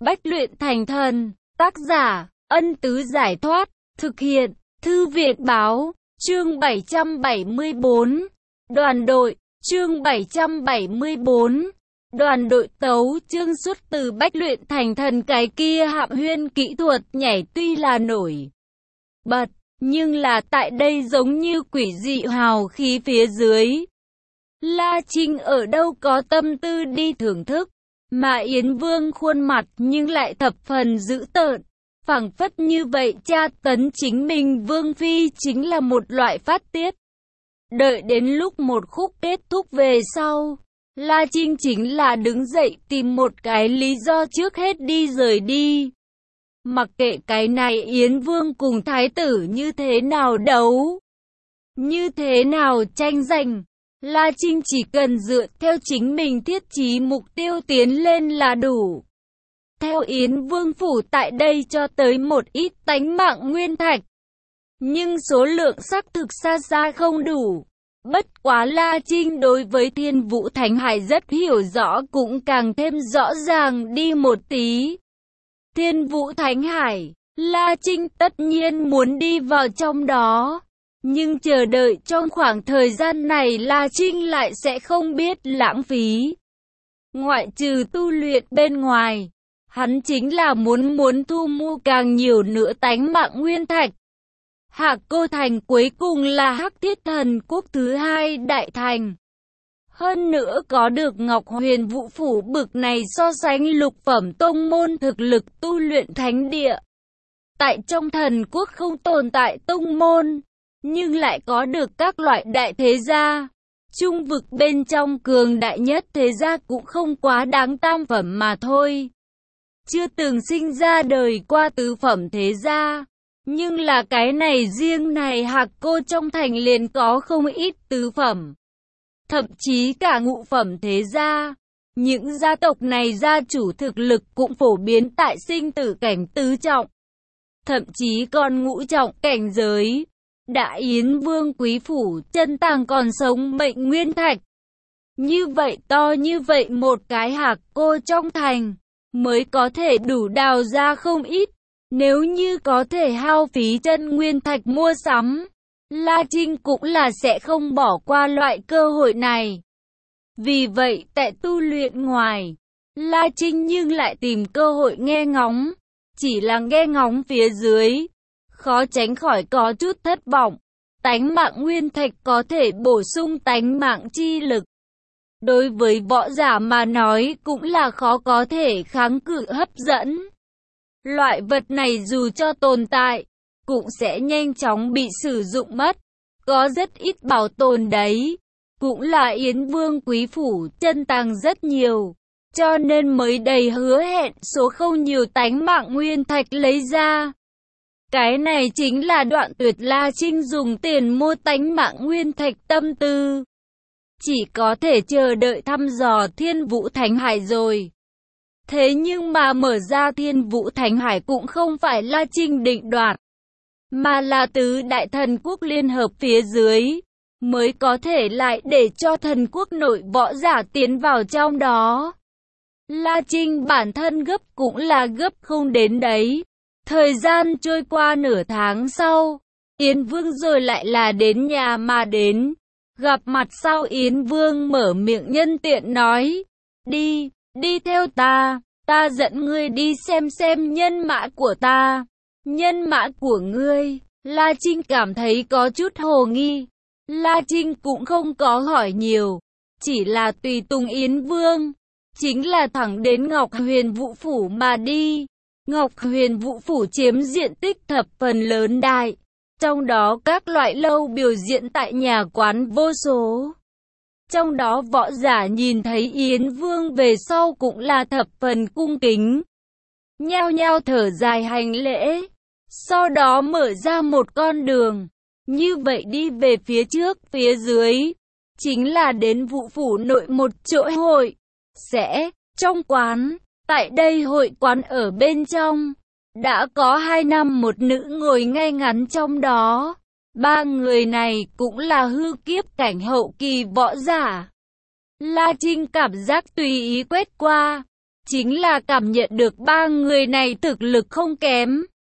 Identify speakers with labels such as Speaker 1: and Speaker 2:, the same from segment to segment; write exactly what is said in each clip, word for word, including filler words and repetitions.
Speaker 1: Bách luyện thành thần, tác giả, Ân Tứ Giải Thoát, thực hiện, Thư viện Báo, chương bảy trăm bảy mươi tư, đoàn đội, chương bảy trăm bảy mươi tư, đoàn đội tấu chương xuất từ Bách luyện thành thần. Cái kia hạm huyên kỹ thuật nhảy tuy là nổi bật, nhưng là tại đây giống như quỷ dị hào khí phía dưới. La Trinh ở đâu có tâm tư đi thưởng thức, mà Yến Vương khuôn mặt nhưng lại thập phần dữ tợn, phảng phất như vậy tra tấn chính mình Vương Phi chính là một loại phát tiết. Đợi đến lúc một khúc kết thúc về sau, La Trinh chính là đứng dậy tìm một cái lý do trước hết đi rời đi. Mặc kệ cái này Yến Vương cùng Thái tử như thế nào đấu, như thế nào tranh giành, La Trinh chỉ cần dựa theo chính mình thiết chí mục tiêu tiến lên là đủ. Theo Yến Vương phủ tại đây cho tới một ít tánh mạng nguyên thạch, nhưng số lượng xác thực xa xa không đủ. Bất quá La Trinh đối với Thiên Vũ Thánh Hải rất hiểu rõ, cũng càng thêm rõ ràng đi một tí. Thiên Vũ Thánh Hải, La Trinh tất nhiên muốn đi vào trong đó. Nhưng chờ đợi trong khoảng thời gian này La Trinh lại sẽ không biết lãng phí. Ngoại trừ tu luyện bên ngoài, hắn chính là muốn muốn thu mua càng nhiều nữa tánh mạng nguyên thạch. Hạc Cô Thành cuối cùng là Hắc Thiết Thần Quốc thứ hai đại thành. Hơn nữa có được Ngọc Huyền Vũ Phủ bực này so sánh lục phẩm tông môn thực lực tu luyện thánh địa. Tại trong thần quốc không tồn tại tông môn, nhưng lại có được các loại đại thế gia. Trung vực bên trong cường đại nhất thế gia cũng không quá đáng tam phẩm mà thôi. Chưa từng sinh ra đời qua tứ phẩm thế gia. Nhưng là cái này riêng này Hạc Cô trong thành liền có không ít tứ phẩm, thậm chí cả ngũ phẩm thế gia. Những gia tộc này gia chủ thực lực cũng phổ biến tại sinh tử cảnh tứ trọng, thậm chí còn ngũ trọng cảnh giới. Đại Yến Vương quý phủ chân tàng còn sống mệnh nguyên thạch. Như vậy to như vậy một cái Hạc Cô trong thành mới có thể đủ đào ra không ít. Nếu như có thể hao phí chân nguyên thạch mua sắm, La Trinh cũng là sẽ không bỏ qua loại cơ hội này. Vì vậy tại tu luyện ngoài, La Trinh nhưng lại tìm cơ hội nghe ngóng. Chỉ là nghe ngóng phía dưới, khó tránh khỏi có chút thất vọng. Tánh mạng nguyên thạch có thể bổ sung tánh mạng chi lực. Đối với võ giả mà nói cũng là khó có thể kháng cự hấp dẫn. Loại vật này dù cho tồn tại, cũng sẽ nhanh chóng bị sử dụng mất. Có rất ít bảo tồn đấy. Cũng là Yến Vương quý phủ chân tàng rất nhiều, cho nên mới đầy hứa hẹn số không nhiều tánh mạng nguyên thạch lấy ra. Cái này chính là đoạn tuyệt La Trinh dùng tiền mua tánh mạng nguyên thạch tâm tư. Chỉ có thể chờ đợi thăm dò Thiên Vũ Thánh Hải rồi. Thế nhưng mà mở ra Thiên Vũ Thánh Hải cũng không phải La Trinh định đoạt, mà là tứ đại thần quốc liên hợp phía dưới, mới có thể lại để cho thần quốc nội võ giả tiến vào trong đó. La Trinh bản thân gấp cũng là gấp không đến đấy. Thời gian trôi qua nửa tháng sau, Yến Vương rồi lại là đến nhà mà đến. Gặp mặt sau Yến Vương mở miệng nhân tiện nói, đi, đi theo ta, ta dẫn ngươi đi xem xem nhân mã của ta. Nhân mã của ngươi, La Trinh cảm thấy có chút hồ nghi. La Trinh cũng không có hỏi nhiều, chỉ là tùy tùng Yến Vương, chính là thẳng đến Ngọc Huyền Vũ Phủ mà đi. Ngọc Huyền Vũ Phủ chiếm diện tích thập phần lớn đại, trong đó các loại lâu biểu diễn tại nhà quán vô số. Trong đó võ giả nhìn thấy Yến Vương về sau cũng là thập phần cung kính, nhao nhao thở dài hành lễ, sau đó mở ra một con đường, như vậy đi về phía trước. Phía dưới chính là đến Vũ Phủ nội một chỗ hội sẽ trong quán. Tại đây hội quán ở bên trong, đã có hai nam một nữ ngồi ngay ngắn trong đó. Ba người này cũng là hư kiếp cảnh hậu kỳ võ giả. La Trinh cảm giác tùy ý quét qua, chính là cảm nhận được ba người này thực lực không kém.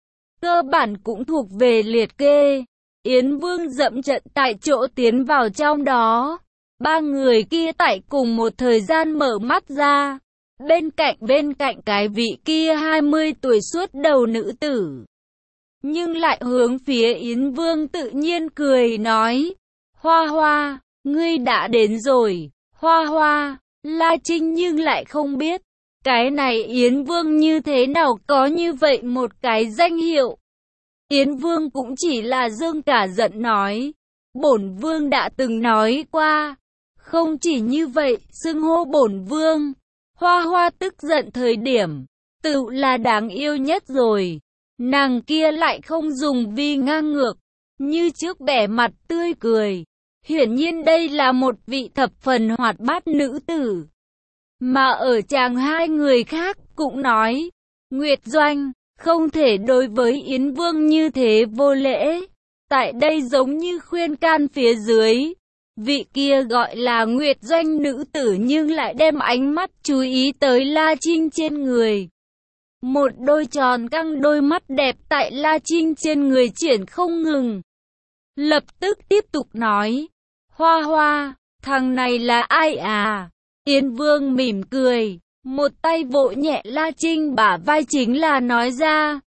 Speaker 1: Cơ bản cũng thuộc về liệt kê. Yến Vương dậm trận tại chỗ tiến vào trong đó. Ba người kia tại cùng một thời gian mở mắt ra. Bên cạnh bên cạnh cái vị kia hai mươi tuổi suốt đầu nữ tử. Nhưng lại hướng phía Yến Vương tự nhiên cười nói. Hoa Hoa, ngươi đã đến rồi. Hoa Hoa, La Trinh nhưng lại không biết. Cái này Yến Vương như thế nào có như vậy một cái danh hiệu. Yến Vương cũng chỉ là dương cả giận nói. Bổn Vương đã từng nói qua. Không chỉ như vậy, xưng hô bổn Vương. Hoa Hoa tức giận thời điểm, tự là đáng yêu nhất rồi. Nàng kia lại không dùng vi ngang ngược, như trước vẻ mặt tươi cười. Hiển nhiên đây là một vị thập phần hoạt bát nữ tử. Mà ở chàng hai người khác cũng nói, Nguyệt Doanh, không thể đối với Yến Vương như thế vô lễ. Tại đây giống như khuyên can phía dưới. Vị kia gọi là Nguyệt Doanh nữ tử nhưng lại đem ánh mắt chú ý tới La Trinh trên người. Một đôi tròn căng đôi mắt đẹp tại La Trinh trên người triển không ngừng. Lập tức tiếp tục nói. Hoa Hoa, thằng này là ai à? Yến Vương mỉm cười. Một tay vỗ nhẹ La Trinh bả vai chính là nói ra.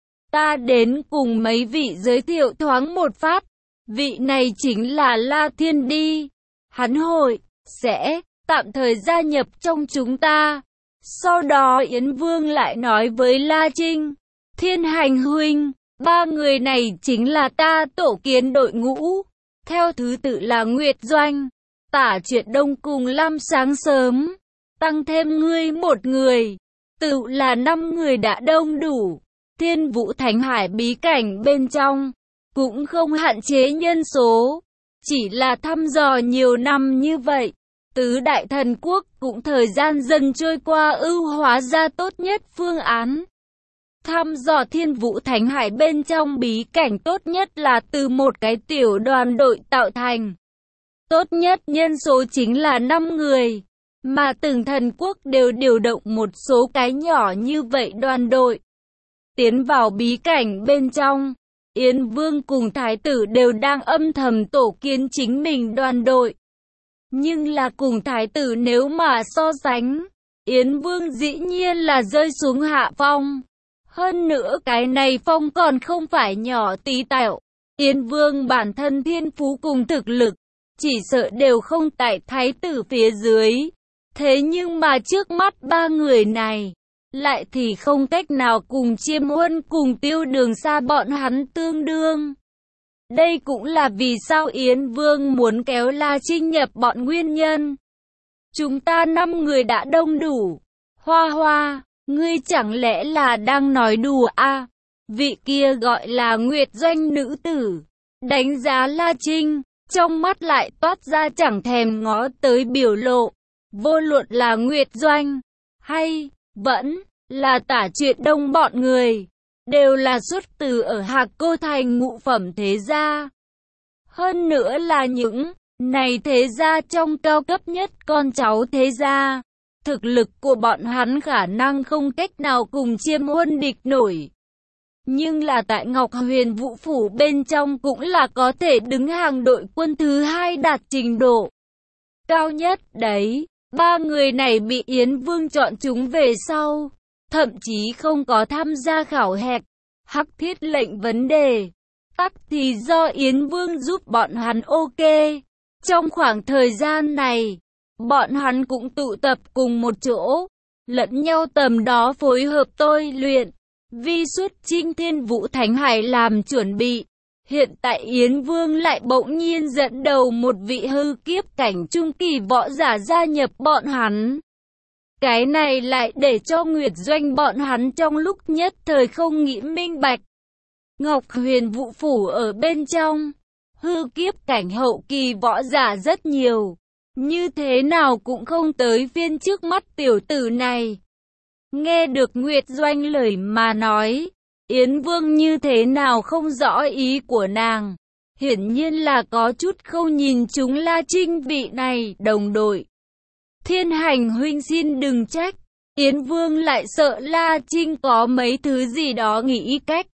Speaker 1: Ta đến cùng mấy vị giới thiệu thoáng một phát. Vị này chính là La Thiên đi. Hắn hội, sẽ, tạm thời gia nhập trong chúng ta. Sau đó Yến Vương lại nói với La Trinh. Thiên Hành huynh, ba người này chính là ta tổ kiến đội ngũ. Theo thứ tự là Nguyệt Doanh, Tả Chuyện Đông cùng Lam Sáng Sớm. Tăng thêm ngươi một người. Tự là năm người đã đông đủ. Thiên Vũ Thánh Hải bí cảnh bên trong. Cũng không hạn chế nhân số, chỉ là thăm dò nhiều năm như vậy, tứ đại thần quốc cũng thời gian dần trôi qua ưu hóa ra tốt nhất phương án. Thăm dò Thiên Vũ Thánh Hải bên trong bí cảnh tốt nhất là từ một cái tiểu đoàn đội tạo thành. Tốt nhất nhân số chính là năm người, mà từng thần quốc đều điều động một số cái nhỏ như vậy đoàn đội. Tiến vào bí cảnh bên trong. Yến Vương cùng Thái tử đều đang âm thầm tổ kiến chính mình đoàn đội. Nhưng là cùng Thái tử nếu mà so sánh, Yến Vương dĩ nhiên là rơi xuống hạ phong. Hơn nữa cái này phong còn không phải nhỏ tí tẹo. Yến Vương bản thân thiên phú cùng thực lực, chỉ sợ đều không tại Thái tử phía dưới. Thế nhưng mà trước mắt ba người này, lại thì không cách nào cùng Chiêm Huân cùng Tiêu Đường Sa bọn hắn tương đương. Đây cũng là vì sao Yến Vương muốn kéo La Trinh nhập bọn nguyên nhân. Chúng ta năm người đã đông đủ. Hoa Hoa, ngươi chẳng lẽ là đang nói đùa à? Vị kia gọi là Nguyệt Doanh nữ tử. Đánh giá La Trinh, trong mắt lại toát ra chẳng thèm ngó tới biểu lộ. Vô luận là Nguyệt Doanh, hay vẫn là Tả Chuyện Đông bọn người, đều là xuất từ ở Hạc Cô Thành ngũ phẩm thế gia. Hơn nữa là những này thế gia trong cao cấp nhất con cháu thế gia. Thực lực của bọn hắn khả năng không cách nào cùng Chiêm Huân địch nổi. Nhưng là tại Ngọc Huyền Vũ Phủ bên trong cũng là có thể đứng hàng đội quân thứ hai đạt trình độ cao nhất đấy. Ba người này bị Yến Vương chọn chúng về sau, thậm chí không có tham gia khảo hạch, hắc thiết lệnh vấn đề. Tắc thì do Yến Vương giúp bọn hắn ok. Trong khoảng thời gian này, bọn hắn cũng tụ tập cùng một chỗ, lẫn nhau tầm đó phối hợp tôi luyện, vi xuất chinh Thiên Vũ Thánh Hải làm chuẩn bị. Hiện tại Yến Vương lại bỗng nhiên dẫn đầu một vị hư kiếp cảnh trung kỳ võ giả gia nhập bọn hắn. Cái này lại để cho Nguyệt Doanh bọn hắn trong lúc nhất thời không nghĩ minh bạch. Ngọc Huyền Vũ Phủ ở bên trong, hư kiếp cảnh hậu kỳ võ giả rất nhiều, như thế nào cũng không tới phiên trước mắt tiểu tử này. Nghe được Nguyệt Doanh lời mà nói, Yến Vương như thế nào không rõ ý của nàng. Hiển nhiên là có chút không nhìn chúng La Trinh vị này đồng đội. Thiên Hành huynh xin đừng trách, Yến Vương lại sợ La Trinh có mấy thứ gì đó nghĩ cách.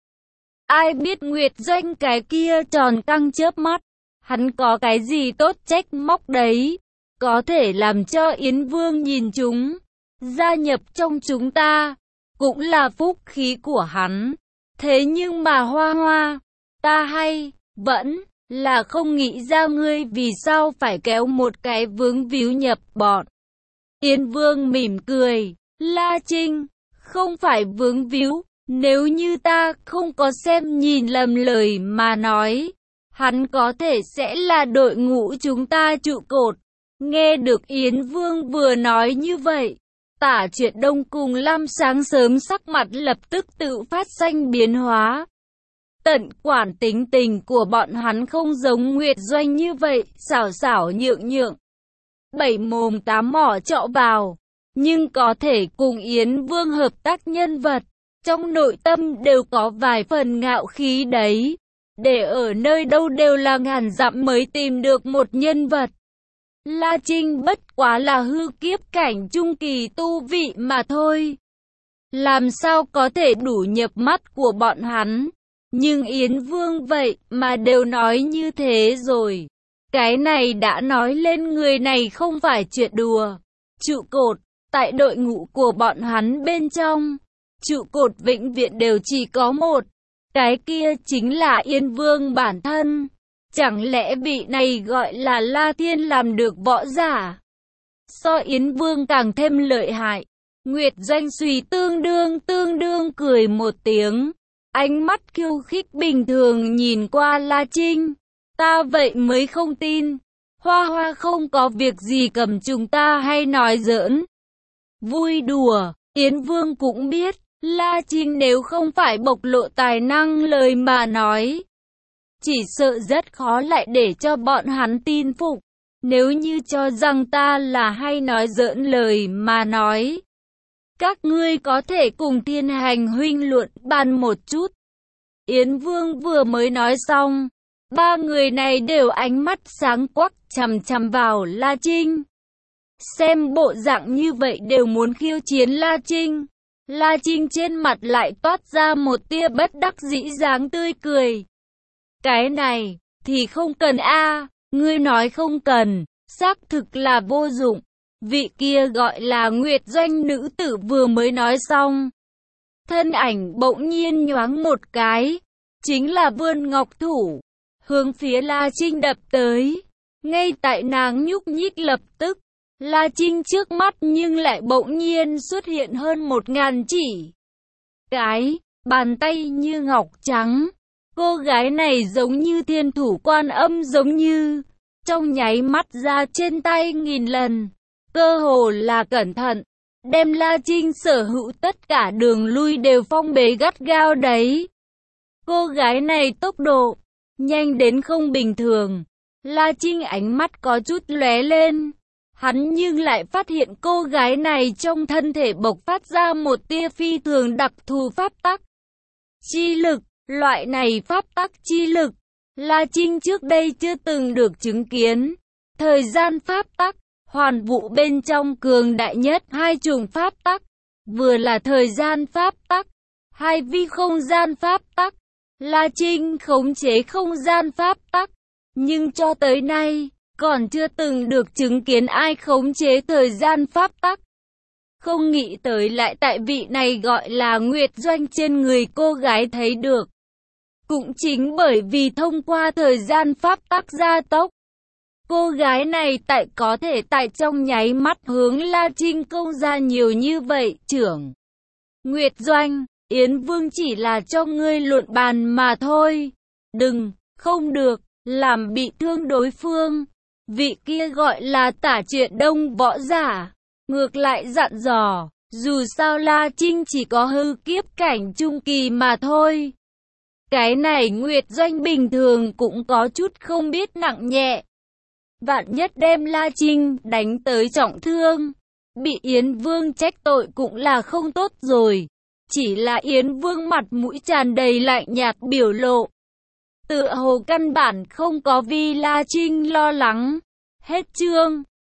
Speaker 1: Ai biết Nguyệt Doanh cái kia tròn căng chớp mắt. Hắn có cái gì tốt trách móc đấy. Có thể làm cho Yến Vương nhìn chúng. Gia nhập trong chúng ta. Cũng là phúc khí của hắn. Thế nhưng mà Hoa Hoa. Ta hay, vẫn là không nghĩ ra ngươi vì sao phải kéo một cái vướng víu nhập bọn. Yến Vương mỉm cười. La Trinh, không phải vướng víu. Nếu như ta không có xem nhìn lầm lời mà nói, hắn có thể sẽ là đội ngũ chúng ta trụ cột. Nghe được Yến Vương vừa nói như vậy, Tả Triệt Đông cùng Lam sáng sớm sắc mặt lập tức tự phát sinh biến hóa. Tận quản tính tình của bọn hắn không giống Nguyệt Doanh như vậy, xảo xảo nhượng nhượng. Bảy mồm tám mỏ trọ vào, nhưng có thể cùng Yến Vương hợp tác nhân vật. Trong nội tâm đều có vài phần ngạo khí đấy. Để ở nơi đâu đều là ngàn dặm mới tìm được một nhân vật. La Trinh bất quá là hư kiếp cảnh trung kỳ tu vị mà thôi. Làm sao có thể đủ nhập mắt của bọn hắn. Nhưng Yến Vương vậy mà đều nói như thế rồi. Cái này đã nói lên người này không phải chuyện đùa. Trụ cột, tại đội ngũ của bọn hắn bên trong. Trụ cột vĩnh viễn đều chỉ có một. Cái kia chính là Yên Vương bản thân. Chẳng lẽ vị này gọi là La Thiên làm được võ giả? So Yến Vương càng thêm lợi hại. Nguyệt Doanh suy tương đương tương đương cười một tiếng. Ánh mắt khiêu khích bình thường nhìn qua La Trinh. Ta vậy mới không tin. Hoa Hoa không có việc gì cầm chúng ta hay nói giỡn. Vui đùa, Yến Vương cũng biết. La Trinh nếu không phải bộc lộ tài năng lời mà nói, chỉ sợ rất khó lại để cho bọn hắn tin phục. Nếu như cho rằng ta là hay nói giỡn lời mà nói, các ngươi có thể cùng Thiên Hành huynh luận bàn một chút. Yến Vương vừa mới nói xong, ba người này đều ánh mắt sáng quắc chằm chằm vào La Trinh. Xem bộ dạng như vậy đều muốn khiêu chiến La Trinh. La Trinh trên mặt lại toát ra một tia bất đắc dĩ dáng tươi cười. Cái này, thì không cần a, ngươi nói không cần, xác thực là vô dụng. Vị kia gọi là Nguyệt Doanh nữ tử vừa mới nói xong. Thân ảnh bỗng nhiên nhoáng một cái, chính là vươn ngọc thủ, hướng phía La Trinh đập tới. Ngay tại nàng nhúc nhích lập tức, La Trinh trước mắt nhưng lại bỗng nhiên xuất hiện hơn một ngàn chỉ. Cái, bàn tay như ngọc trắng. Cô gái này giống như thiên thủ Quan Âm giống như, trong nháy mắt ra trên tay nghìn lần. Cơ hồ là cẩn thận, đem La Trinh sở hữu tất cả đường lui đều phong bế gắt gao đấy. Cô gái này tốc độ, nhanh đến không bình thường. La Trinh ánh mắt có chút lóe lên. Hắn nhưng lại phát hiện cô gái này trong thân thể bộc phát ra một tia phi thường đặc thù pháp tắc. Chi lực, loại này pháp tắc chi lực, La Trinh trước đây chưa từng được chứng kiến. Thời gian pháp tắc, hoàn vũ bên trong cường đại nhất hai chủng pháp tắc, vừa là thời gian pháp tắc, hai vi không gian pháp tắc. La Trinh khống chế không gian pháp tắc, nhưng cho tới nay, còn chưa từng được chứng kiến ai khống chế thời gian pháp tắc. Không nghĩ tới lại tại vị này gọi là Nguyệt Doanh trên người cô gái thấy được. Cũng chính bởi vì thông qua thời gian pháp tắc gia tốc, cô gái này tại có thể tại trong nháy mắt hướng La Trinh công ra nhiều như vậy. Trưởng Nguyệt Doanh, Yến Vương chỉ là cho ngươi luận bàn mà thôi. Đừng, không được, làm bị thương đối phương. Vị kia gọi là Tả Triệt Đông võ giả. Ngược lại dặn dò, dù sao La Trinh chỉ có hư kiếp cảnh trung kỳ mà thôi. Cái này Nguyệt Doanh bình thường cũng có chút không biết nặng nhẹ. Vạn nhất đem La Trinh đánh tới trọng thương, bị Yến Vương trách tội cũng là không tốt rồi. Chỉ là Yến Vương mặt mũi tràn đầy lạnh nhạt biểu lộ. Tựa hồ căn bản không có vì La Trinh lo lắng. Hết chương.